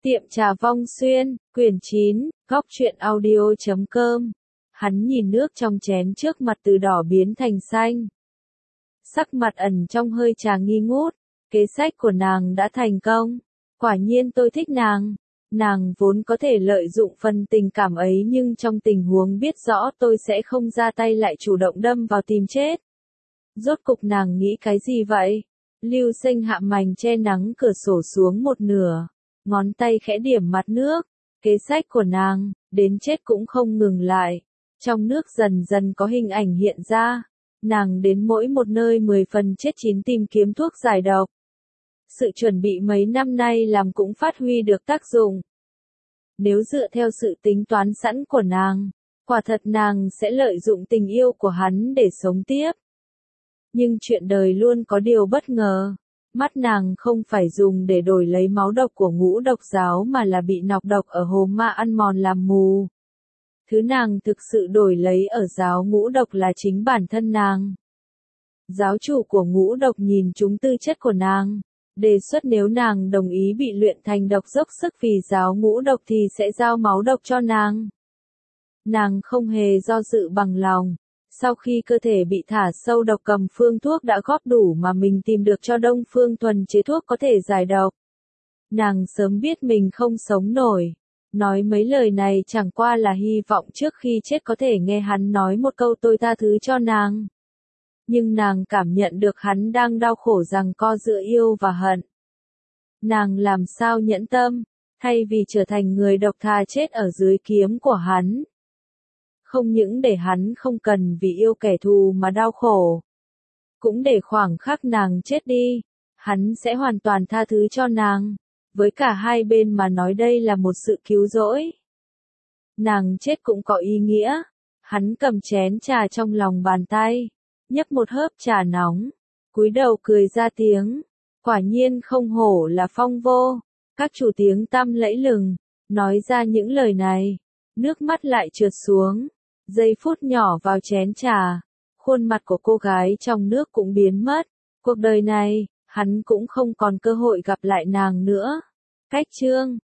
Tiệm trà Vong Xuyên, quyển 9, góc truyện audio.com. Hắn nhìn nước trong chén trước mặt từ đỏ biến thành xanh. Sắc mặt ẩn trong hơi trà nghi ngút, kế sách của nàng đã thành công. Quả nhiên tôi thích nàng. Nàng vốn có thể lợi dụng phần tình cảm ấy nhưng trong tình huống biết rõ tôi sẽ không ra tay lại chủ động đâm vào tìm chết. Rốt cục nàng nghĩ cái gì vậy? Lưu Sinh hạ mành che nắng cửa sổ xuống một nửa. Ngón tay khẽ điểm mặt nước, kế sách của nàng, đến chết cũng không ngừng lại. Trong nước dần dần có hình ảnh hiện ra, nàng đến mỗi một nơi 10 phần chết 9 tìm kiếm thuốc giải độc. Sự chuẩn bị mấy năm nay làm cũng phát huy được tác dụng. Nếu dựa theo sự tính toán sẵn của nàng, quả thật nàng sẽ lợi dụng tình yêu của hắn để sống tiếp. Nhưng chuyện đời luôn có điều bất ngờ. Mắt nàng không phải dùng để đổi lấy máu độc của Ngũ Độc giáo mà là bị nọc độc ở hồ ma ăn mòn làm mù. Thứ nàng thực sự đổi lấy ở giáo Ngũ Độc là chính bản thân nàng. Giáo chủ của Ngũ Độc nhìn trúng tư chất của nàng, đề xuất nếu nàng đồng ý bị luyện thành độc dốc sức vì giáo Ngũ Độc thì sẽ giao máu độc cho nàng. Nàng không hề do dự bằng lòng. Sau khi cơ thể bị thả sâu độc cầm phương thuốc đã góp đủ mà mình tìm được cho Đông Phương Thuần chế thuốc có thể giải độc. Nàng sớm biết mình không sống nổi. Nói mấy lời này chẳng qua là hy vọng trước khi chết có thể nghe hắn nói một câu tôi tha thứ cho nàng. Nhưng nàng cảm nhận được hắn đang đau khổ giằng co giữa yêu và hận. Nàng làm sao nhẫn tâm, thay vì trở thành người độc thà chết ở dưới kiếm của hắn. Không những để hắn không cần vì yêu kẻ thù mà đau khổ. Cũng để khoảng khắc nàng chết đi, hắn sẽ hoàn toàn tha thứ cho nàng. Với cả hai bên mà nói đây là một sự cứu rỗi. Nàng chết cũng có ý nghĩa. Hắn cầm chén trà trong lòng bàn tay, nhấp một hớp trà nóng, cúi đầu cười ra tiếng. Quả nhiên không hổ là Phong Vô. Các chủ tiếng tăm lẫy lừng, nói ra những lời này, nước mắt lại trượt xuống. Giây phút nhỏ vào chén trà, khuôn mặt của cô gái trong nước cũng biến mất. Cuộc đời này, hắn cũng không còn cơ hội gặp lại nàng nữa. Cách chương